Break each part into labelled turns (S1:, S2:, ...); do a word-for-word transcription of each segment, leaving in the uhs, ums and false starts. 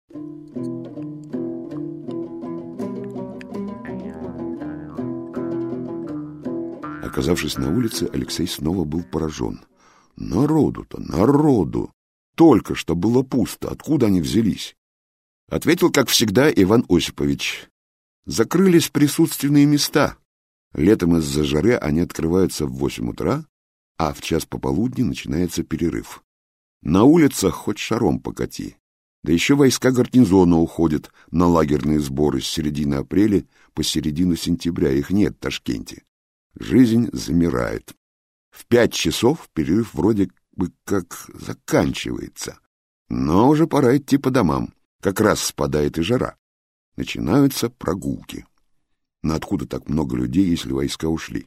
S1: Оказавшись на улице, Алексей снова был поражен. Народу-то, народу! Только что было пусто. Откуда они взялись? Ответил, как всегда, Иван Осипович. Закрылись присутственные места. Летом из-за жары они открываются в восемь утра, а в час пополудни начинается перерыв. На улицах хоть шаром покати. Да еще войска гарнизона уходят на лагерные сборы с середины апреля по середину сентября. Их нет в Ташкенте. Жизнь замирает. В пять часов перерыв вроде бы как заканчивается. Но уже пора идти по домам. Как раз спадает и жара. Начинаются прогулки. Но откуда так много людей, если войска ушли?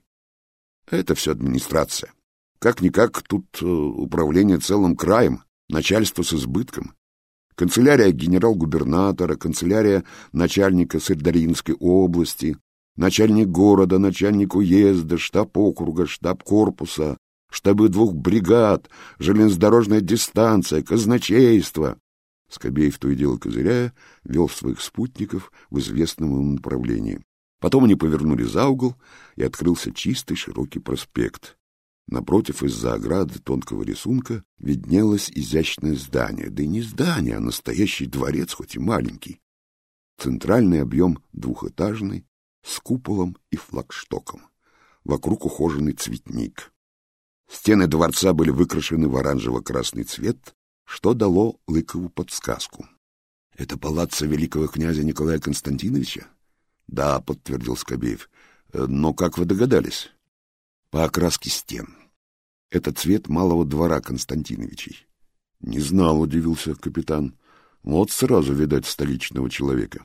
S1: Это все администрация. Как-никак тут э, управление целым краем, начальство с избытком. Канцелярия генерал-губернатора, канцелярия начальника Сырдарьинской области, начальник города, начальник уезда, штаб округа, штаб корпуса, штабы двух бригад, железнодорожная дистанция, казначейство. Скобеев, то и дело козыряя, вел своих спутников в известном ему направлении. Потом они повернули за угол, и открылся чистый широкий проспект. Напротив, из-за ограды тонкого рисунка, виднелось изящное здание. Да и не здание, а настоящий дворец, хоть и маленький. Центральный объем двухэтажный, с куполом и флагштоком. Вокруг ухоженный цветник. Стены дворца были выкрашены в оранжево-красный цвет, что дало Лыкову подсказку. — Это палаццо великого князя Николая Константиновича? — Да, — подтвердил Скобеев. — Но как вы догадались? — По окраске стен. Это цвет малого двора Константиновичей. — Не знал, — удивился капитан. — Вот сразу видать столичного человека.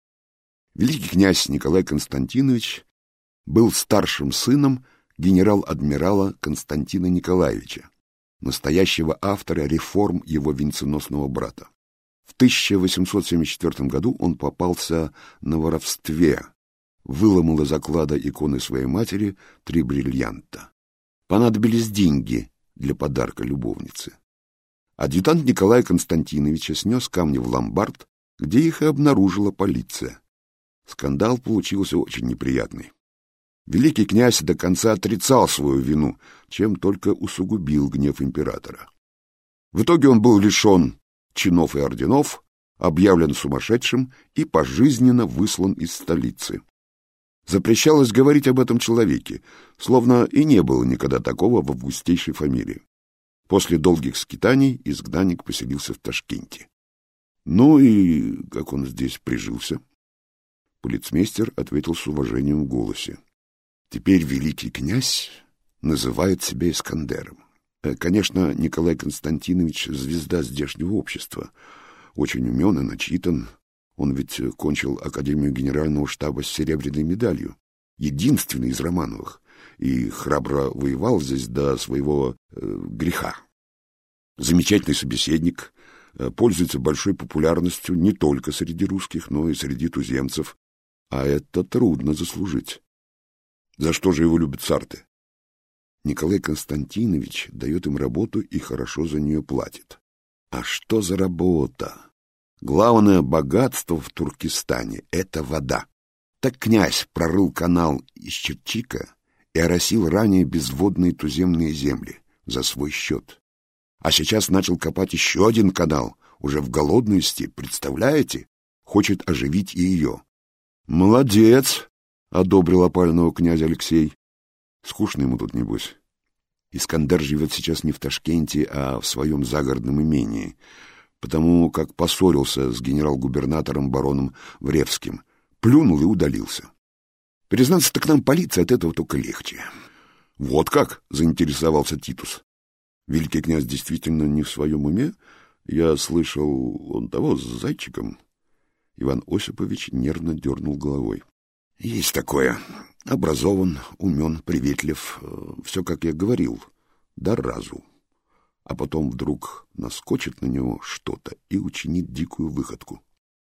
S1: Великий князь Николай Константинович был старшим сыном генерал-адмирала Константина Николаевича, настоящего автора реформ его венценосного брата. В тысяча восемьсот семьдесят четвёртом году он попался на воровстве, выломал из оклада иконы своей матери три бриллианта. Понадобились деньги для подарка любовнице. Адъютант Николая Константиновича снес камни в ломбард, где их и обнаружила полиция. Скандал получился очень неприятный. Великий князь до конца отрицал свою вину, чем только усугубил гнев императора. В итоге он был лишен чинов и орденов, объявлен сумасшедшим и пожизненно выслан из столицы. Запрещалось говорить об этом человеке, словно и не было никогда такого в августейшей фамилии. После долгих скитаний изгнанник поселился в Ташкенте. Ну и как он здесь прижился? Полицмейстер ответил с уважением в голосе. Теперь великий князь называет себя Искандером. Конечно, Николай Константинович — звезда здешнего общества. Очень умен и начитан. Он ведь кончил Академию Генерального штаба с серебряной медалью. Единственный из Романовых. И храбро воевал здесь до своего э, греха. Замечательный собеседник. Э, пользуется большой популярностью не только среди русских, но и среди туземцев. А это трудно заслужить. За что же его любят сарты? Николай Константинович дает им работу и хорошо за нее платит. А что за работа? Главное богатство в Туркестане — это вода. Так князь прорыл канал из Черчика и оросил ранее безводные туземные земли за свой счет. А сейчас начал копать еще один канал, уже в голодную степь, представляете? Хочет оживить и ее. «Молодец!» — одобрил опального князя Алексей. Скучно ему тут, небось. Искандер живет сейчас не в Ташкенте, а в своем загородном имении, потому как поссорился с генерал-губернатором бароном Вревским, плюнул и удалился. Признаться, так нам полиция от этого только легче. — Вот как? — заинтересовался Титус. Великий князь действительно не в своем уме? Я слышал, он того с зайчиком. Иван Осипович нервно дернул головой. — Есть такое. Образован, умен, приветлив. Все, как я говорил, да разу. А потом вдруг наскочит на него что-то и учинит дикую выходку.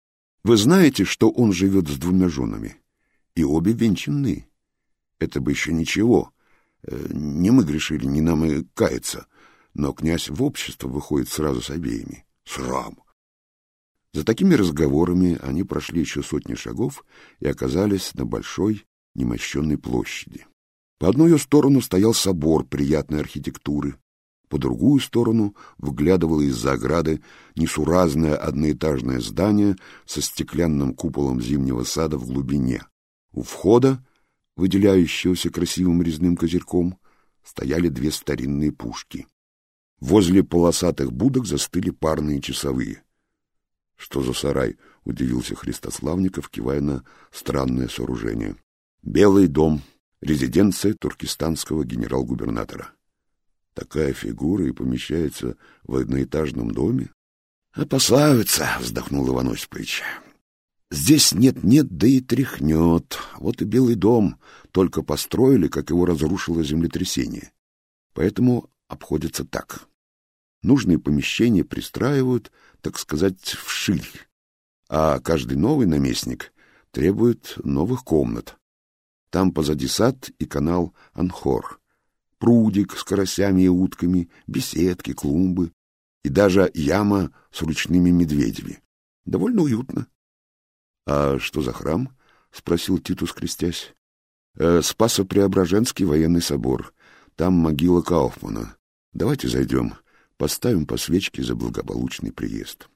S1: Вы знаете, что он живет с двумя женами? И обе венчаны. Это бы еще ничего. Не мы грешили, не нам и каяться. Но князь в общество выходит сразу с обеими. Срам! За такими разговорами они прошли еще сотни шагов и оказались на большой немощенной площади. По одну ее сторону стоял собор приятной архитектуры, по другую сторону выглядывало из-за ограды несуразное одноэтажное здание со стеклянным куполом зимнего сада в глубине. У входа, выделяющегося красивым резным козырьком, стояли две старинные пушки. Возле полосатых будок застыли парные часовые. — Что за сарай? — удивился Христославников, кивая на странное сооружение. — Белый дом, резиденция туркестанского генерал-губернатора. Такая фигура и помещается в одноэтажном доме? — Опасаются, — вздохнул Иван Осипович. — Здесь нет-нет, да и тряхнет. Вот и Белый дом только построили, как его разрушило землетрясение. Поэтому обходится так. Нужные помещения пристраивают, так сказать, вширь, а каждый новый наместник требует новых комнат. Там позади сад и канал Анхор, прудик с карасями и утками, беседки, клумбы и даже яма с ручными медведями. Довольно уютно. — А что за храм? — спросил Титус, крестясь. «Э, — Спасо-Преображенский военный собор. Там могила Кауфмана. Давайте зайдем, поставим по свечке за благополучный приезд.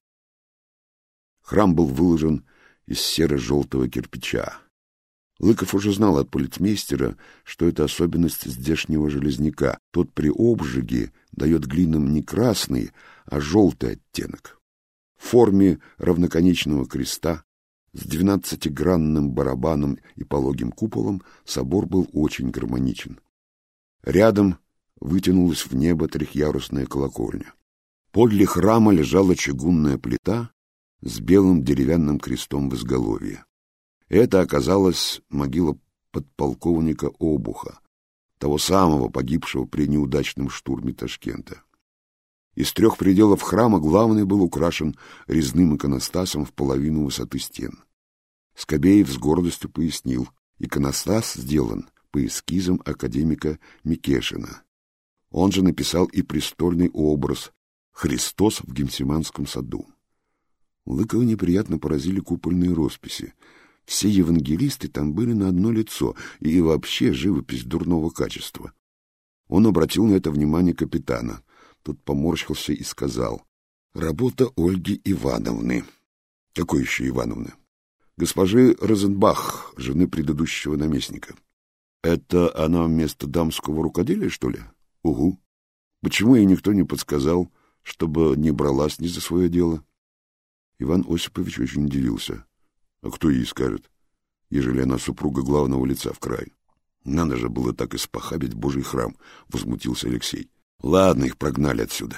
S1: Храм был выложен из серо-желтого кирпича. Лыков уже знал от полицмейстера, что это особенность здешнего железняка. Тот при обжиге дает глинам не красный, а желтый оттенок. В форме равноконечного креста с двенадцатигранным барабаном и пологим куполом собор был очень гармоничен. Рядом вытянулась в небо трехъярусная колокольня. Подле храма лежала чугунная плита с белым деревянным крестом в изголовье. Это оказалась могила подполковника Обуха, того самого погибшего при неудачном штурме Ташкента. Из трех пределов храма главный был украшен резным иконостасом в половину высоты стен. Скобеев с гордостью пояснил: иконостас сделан по эскизам академика Микешина. Он же написал и престольный образ «Христос в Гефсиманском саду». Лыкова неприятно поразили купольные росписи. Все евангелисты там были на одно лицо, и вообще живопись дурного качества. Он обратил на это внимание капитана. Тот поморщился и сказал: «Работа Ольги Ивановны». «Какой еще Ивановны?» «Госпожи Розенбах, жены предыдущего наместника». «Это она вместо дамского рукоделия, что ли?» «Угу. Почему ей никто не подсказал, чтобы не бралась ни за свое дело?» Иван Осипович очень удивился. «А кто ей скажет, ежели она супруга главного лица в крае?» «Надо же было так испохабить Божий храм», — возмутился Алексей. «Ладно, их прогнали отсюда».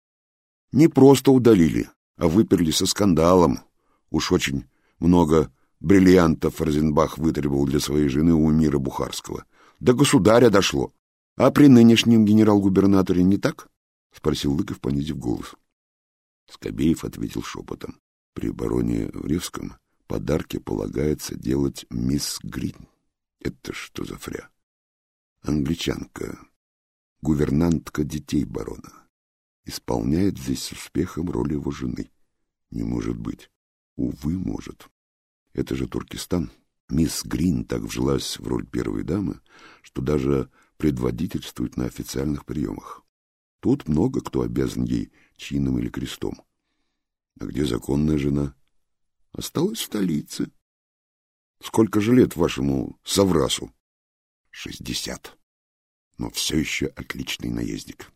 S1: «Не просто удалили, а выперли со скандалом. Уж очень много бриллиантов Розенбах вытребовал для своей жены у эмира Бухарского. До государя дошло. А при нынешнем генерал-губернаторе не так?» — спросил Лыков, понизив голос. Скобеев ответил шепотом: «При бароне Вревском подарки полагается делать мисс Грин». «Это что за фря?» «Англичанка, гувернантка детей барона. Исполняет здесь с успехом роль его жены». «Не может быть». «Увы, может. Это же Туркестан». Мисс Грин так вжилась в роль первой дамы, что даже предводительствует на официальных приемах. Тут много кто обязан ей чином или крестом. А где законная жена? Осталась в столице. Сколько же лет вашему соврасу? Шестьдесят. Но все еще отличный наездник.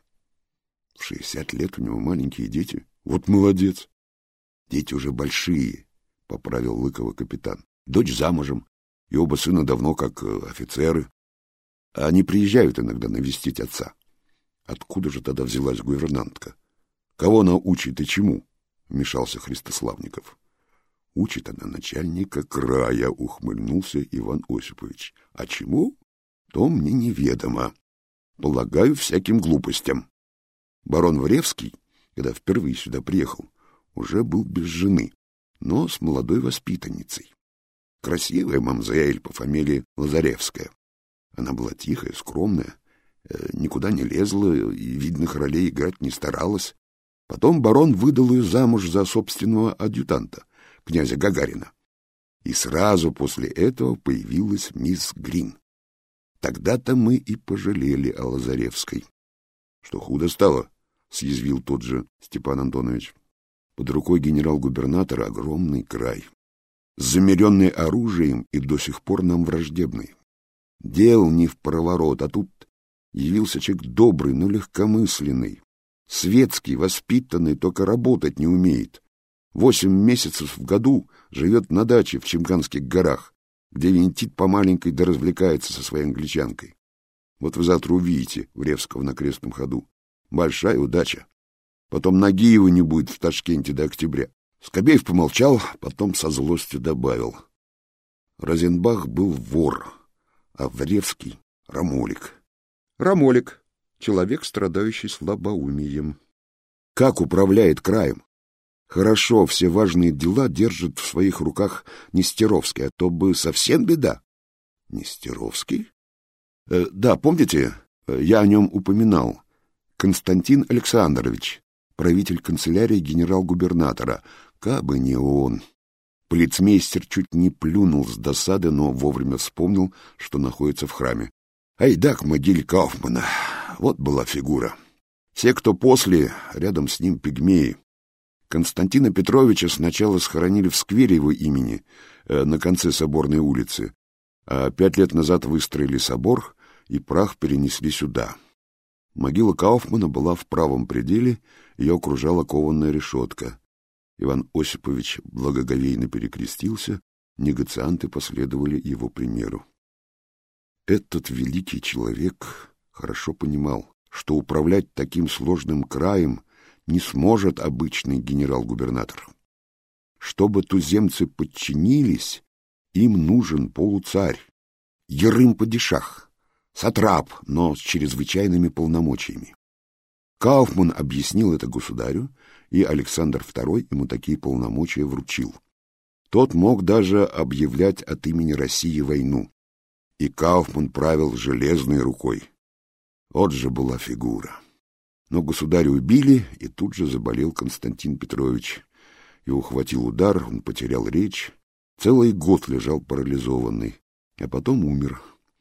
S1: В шестьдесят лет у него маленькие дети. Вот молодец. Дети уже большие, поправил Лыкова капитан. Дочь замужем, и оба сына давно как офицеры. Они приезжают иногда навестить отца. Откуда же тогда взялась гувернантка? Кого она учит и чему? Вмешался Христославников. Учит она начальника края, ухмыльнулся Иван Осипович. А чему? То мне неведомо. Полагаю, всяким глупостям. Барон Вревский, когда впервые сюда приехал, уже был без жены, но с молодой воспитанницей. Красивая мамзель по фамилии Лазаревская. Она была тихая, скромная, никуда не лезла и видных ролей играть не старалась. Потом барон выдал ее замуж за собственного адъютанта, князя Гагарина. И сразу после этого появилась мисс Грин. Тогда-то мы и пожалели о Лазаревской. — Что худо стало? — съязвил тот же Степан Антонович. Под рукой генерал-губернатора огромный край, замеренный оружием и до сих пор нам враждебный. Дел не в проворот, а тут явился человек добрый, но легкомысленный, светский, воспитанный, только работать не умеет. Восемь месяцев в году живет на даче в Чимганских горах, где винтит по маленькой да развлекается со своей англичанкой. Вот вы завтра увидите Вревского на крестном ходу. Большая удача. Потом ноги его не будет в Ташкенте до октября. Скобеев помолчал, потом со злостью добавил. Розенбах был вор, а Вревский — рамолик. Рамолик — человек, страдающий слабоумием. Как управляет краем? Хорошо, все важные дела держит в своих руках Нестеровский, а то бы совсем беда. Нестеровский? Э, да, помните, я о нем упоминал. Константин Александрович, правитель канцелярии генерал-губернатора. Кабы не он. Полицмейстер чуть не плюнул с досады, но вовремя вспомнил, что находится в храме. Айда к могиле Кауфмана. Вот была фигура. Все, кто после, рядом с ним пигмеи. Константина Петровича сначала схоронили в сквере его имени, э, на конце Соборной улицы, а пять лет назад выстроили собор, и прах перенесли сюда. Могила Кауфмана была в правом пределе, ее окружала кованая решетка. Иван Осипович благоговейно перекрестился, негацианты последовали его примеру. Этот великий человек хорошо понимал, что управлять таким сложным краем не сможет обычный генерал-губернатор. Чтобы туземцы подчинились, им нужен полуцарь, ерым-падишах, сатрап, но с чрезвычайными полномочиями. Кауфман объяснил это государю, и Александр второй ему такие полномочия вручил. Тот мог даже объявлять от имени России войну, и Кауфман правил железной рукой. Вот же была фигура. Но государя убили, и тут же заболел Константин Петрович. Его хватил удар, он потерял речь, целый год лежал парализованный, а потом умер.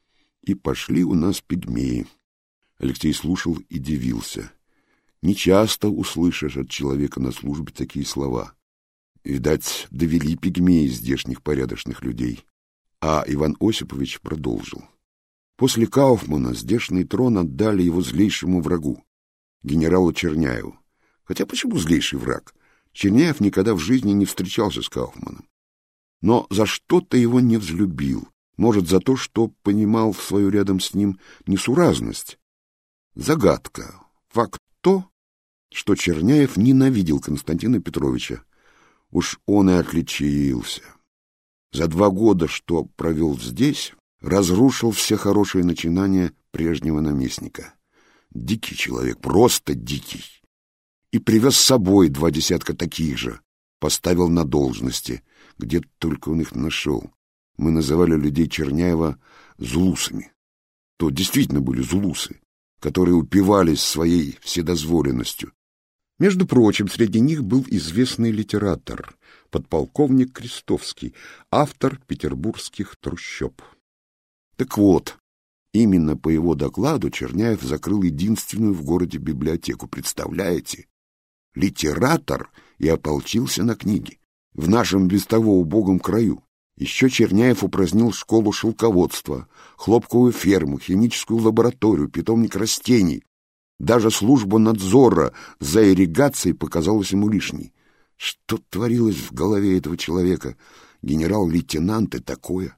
S1: И пошли у нас пигмеи. Алексей слушал и дивился. Нечасто услышишь от человека на службе такие слова. Видать, довели пигмеи здешних порядочных людей. А Иван Осипович продолжил. После Кауфмана здешний трон отдали его злейшему врагу, генералу Черняеву. Хотя почему злейший враг? Черняев никогда в жизни не встречался с Кауфманом. Но за что-то его не взлюбил. Может, за то, что понимал в свою рядом с ним несуразность. Загадка. Факт то, что Черняев ненавидел Константина Петровича. Уж он и отличился. За два года, что провел здесь, разрушил все хорошие начинания прежнего наместника. Дикий человек, просто дикий. И привез с собой два десятка таких же, поставил на должности, где только он их нашел. Мы называли людей Черняева зулусами. То действительно были зулусы, которые упивались своей вседозволенностью. Между прочим, среди них был известный литератор, подполковник Крестовский, автор петербургских трущоб. Так вот, именно по его докладу Черняев закрыл единственную в городе библиотеку. Представляете? Литератор и ополчился на книги. В нашем без того убогом краю. Еще Черняев упразднил школу шелководства, хлопковую ферму, химическую лабораторию, питомник растений. Даже служба надзора за ирригацией показалась ему лишней. Что творилось в голове этого человека? Генерал-лейтенант и такое.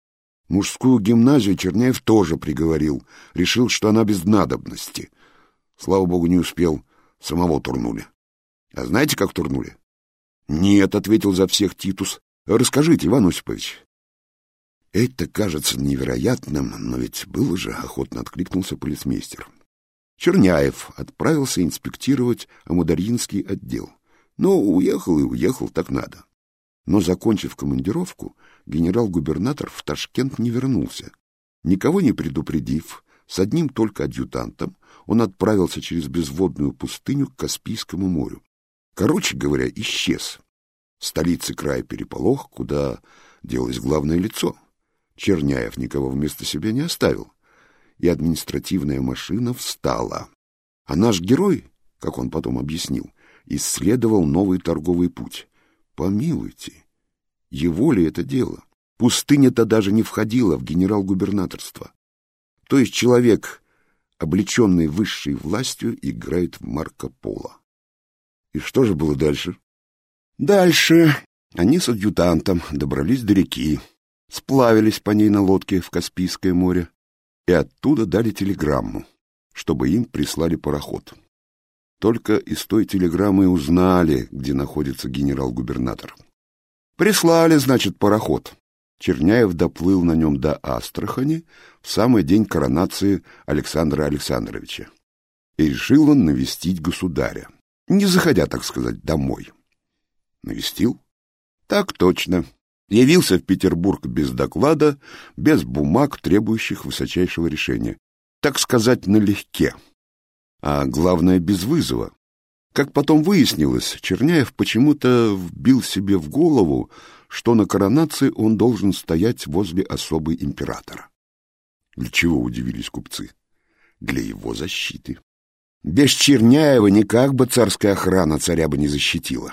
S1: Мужскую гимназию Черняев тоже приговорил. Решил, что она без надобности. Слава богу, не успел. Самого турнули. А знаете, как турнули? Нет, — ответил за всех Титус. Расскажите, Иван Осипович. Это кажется невероятным, но ведь было же, — охотно откликнулся полицмейстер. Черняев отправился инспектировать Амударьинский отдел. Ну, уехал и уехал, так надо. Но, закончив командировку, генерал-губернатор в Ташкент не вернулся. Никого не предупредив, с одним только адъютантом, он отправился через безводную пустыню к Каспийскому морю. Короче говоря, исчез. В столице края переполох, куда делось главное лицо. Черняев никого вместо себя не оставил, и административная машина встала. А наш герой, как он потом объяснил, исследовал новый торговый путь. Помилуйте, его ли это дело? Пустыня-то даже не входила в генерал-губернаторство. То есть человек, облеченный высшей властью, играет в Марко Поло. И что же было дальше? Дальше они с адъютантом добрались до реки, сплавились по ней на лодке в Каспийское море и оттуда дали телеграмму, чтобы им прислали пароход. Только из той телеграммы узнали, где находится генерал-губернатор. Прислали, значит, пароход. Черняев доплыл на нем до Астрахани в самый день коронации Александра Александровича. И решил он навестить государя, не заходя, так сказать, домой. Навестил? Так точно. Явился в Петербург без доклада, без бумаг, требующих высочайшего решения. Так сказать, налегке. А главное, без вызова. Как потом выяснилось, Черняев почему-то вбил себе в голову, что на коронации он должен стоять возле особы императора. Для чего удивились купцы? Для его защиты. Без Черняева никак бы царская охрана царя бы не защитила.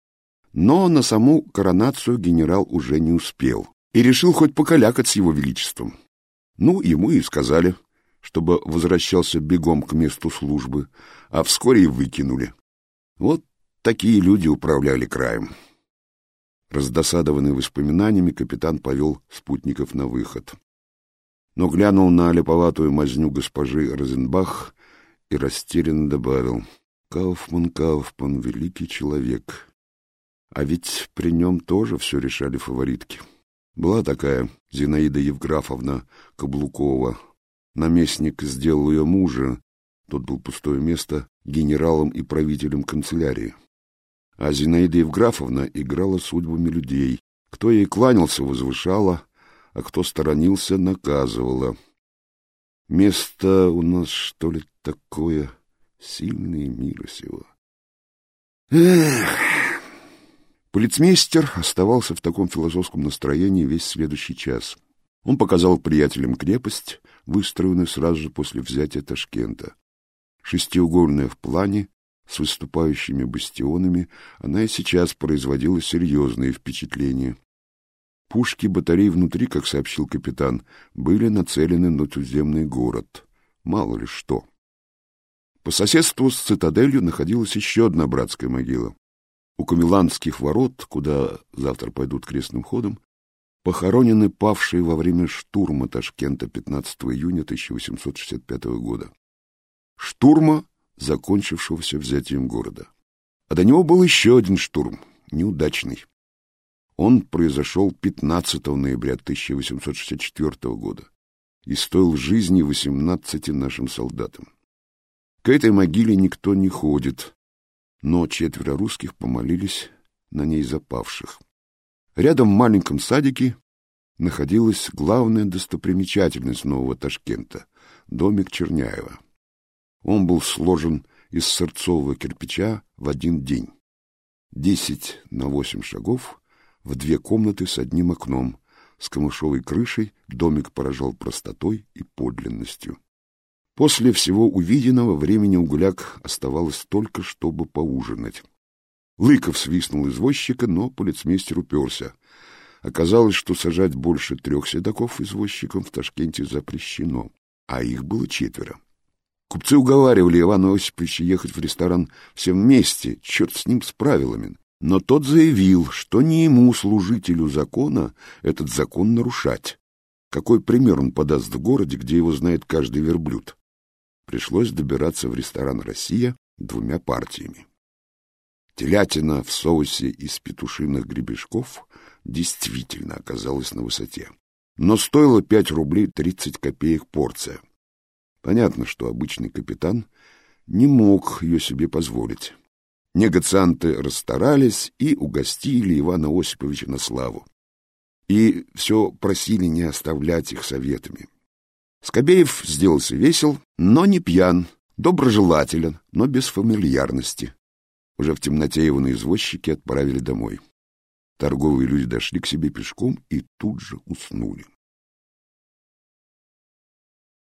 S1: Но на саму коронацию генерал уже не успел и решил хоть покалякать с его величеством. Ну, ему и сказали, чтобы возвращался бегом к месту службы, а вскоре и выкинули. Вот такие люди управляли краем. Раздосадованный воспоминаниями, капитан повел спутников на выход. Но глянул на леповатую мазню госпожи Розенбах и растерянно добавил: «Кауфман, Кауфман, великий человек. А ведь при нем тоже все решали фаворитки. Была такая Зинаида Евграфовна Каблукова. Наместник сделал ее мужа, тот был пустое место, генералом и правителем канцелярии. А Зинаида Евграфовна играла судьбами людей. Кто ей кланялся, возвышала, а кто сторонился, наказывала. Место у нас, что ли, такое сильное мира сего. Эх! Полицмейстер оставался в таком философском настроении весь следующий час. Он показал приятелям крепость, выстроенную сразу же после взятия Ташкента. Шестиугольная в плане, с выступающими бастионами, она и сейчас производила серьезные впечатления. Пушки батарей внутри, как сообщил капитан, были нацелены на туземный город. Мало ли что. По соседству с цитаделью находилась еще одна братская могила. У Камеландских ворот, куда завтра пойдут крестным ходом, похоронены павшие во время штурма Ташкента пятнадцатого июня тысяча восемьсот шестьдесят пятого года. Штурма, закончившегося взятием города. А до него был еще один штурм, неудачный. Он произошел пятнадцатого ноября тысяча восемьсот шестьдесят четвёртого года и стоил жизни восемнадцати нашим солдатам. К этой могиле никто не ходит, но четверо русских помолились на ней за павших. Рядом в маленьком садике находилась главная достопримечательность Нового Ташкента — домик Черняева. Он был сложен из сырцового кирпича в один день. Десять на восемь шагов, в две комнаты с одним окном, с камышовой крышей, домик поражал простотой и подлинностью. После всего увиденного времени у гуляк оставалось только, чтобы поужинать. Лыков свистнул извозчика, но полицмейстер уперся. Оказалось, что сажать больше трех седаков извозчикам в Ташкенте запрещено, а их было четверо. Купцы уговаривали Ивана Осиповича ехать в ресторан всем вместе, черт с ним с правилами. Но тот заявил, что не ему, служителю закона, этот закон нарушать. Какой пример он подаст в городе, где его знает каждый верблюд? Пришлось добираться в ресторан «Россия» двумя партиями. Телятина в соусе из петушиных гребешков действительно оказалась на высоте. Но стоило пять рублей тридцать копеек порция. Понятно, что обычный капитан не мог ее себе позволить. Негацианты расстарались и угостили Ивана Осиповича на славу. И все просили не оставлять их советами. Скобеев сделался весел, но не пьян, доброжелателен, но без фамильярности. Уже в темноте его на извозчике отправили домой. Торговые люди дошли к себе пешком и тут же уснули.